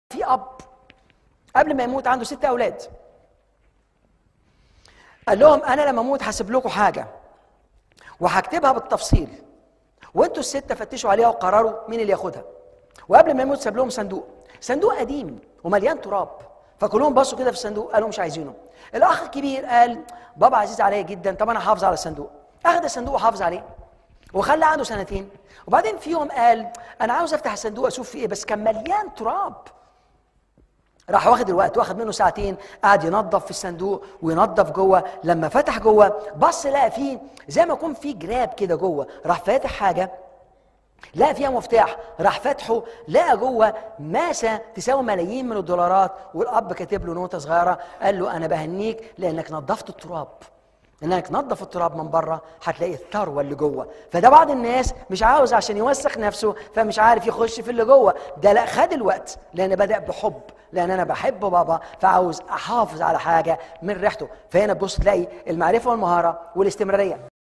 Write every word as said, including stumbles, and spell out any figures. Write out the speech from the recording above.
في اب قبل ما يموت عنده ست اولاد، قال لهم انا لما اموت هسيب لكم حاجه وهكتبها بالتفصيل، وانتوا السته فتشوا عليها وقرروا مين اللي ياخدها. وقبل ما يموت ساب لهم صندوق، صندوق قديم ومليان تراب، فكلهم بصوا كده في الصندوق قالوا مش عايزينه. الاخ الكبير قال بابا عزيز عليا جدا، طب انا حافظ على الصندوق. اخذ الصندوق وحافظ عليه وخلى عنده سنتين، وبعدين في يوم قال انا عاوز افتح الصندوق اشوف فيه ايه، بس كان مليان تراب. راح واخد الوقت، واخد منه ساعتين، قعد ينظف في الصندوق وينظف جوه. لما فتح جوه بص لقى فيه زي ما يكون فيه جراب كده جوه، راح فاتح حاجه لقى فيها مفتاح، راح فاتحه لقى جوه ماسه تساوي ملايين من الدولارات، والاب كاتب له نوته صغيره قال له انا بهنيك لانك نظفت التراب، انك تنظف التراب من بره هتلاقي الثروه اللي جوه. فده بعض الناس مش عاوز عشان يوسخ نفسه فمش عارف يخش في اللي جوه، ده لا خد الوقت لان بدا بحب، لان انا بحب بابا فعاوز احافظ على حاجه من ريحته. فهنا تبص تلاقي المعرفه والمهاره والاستمراريه.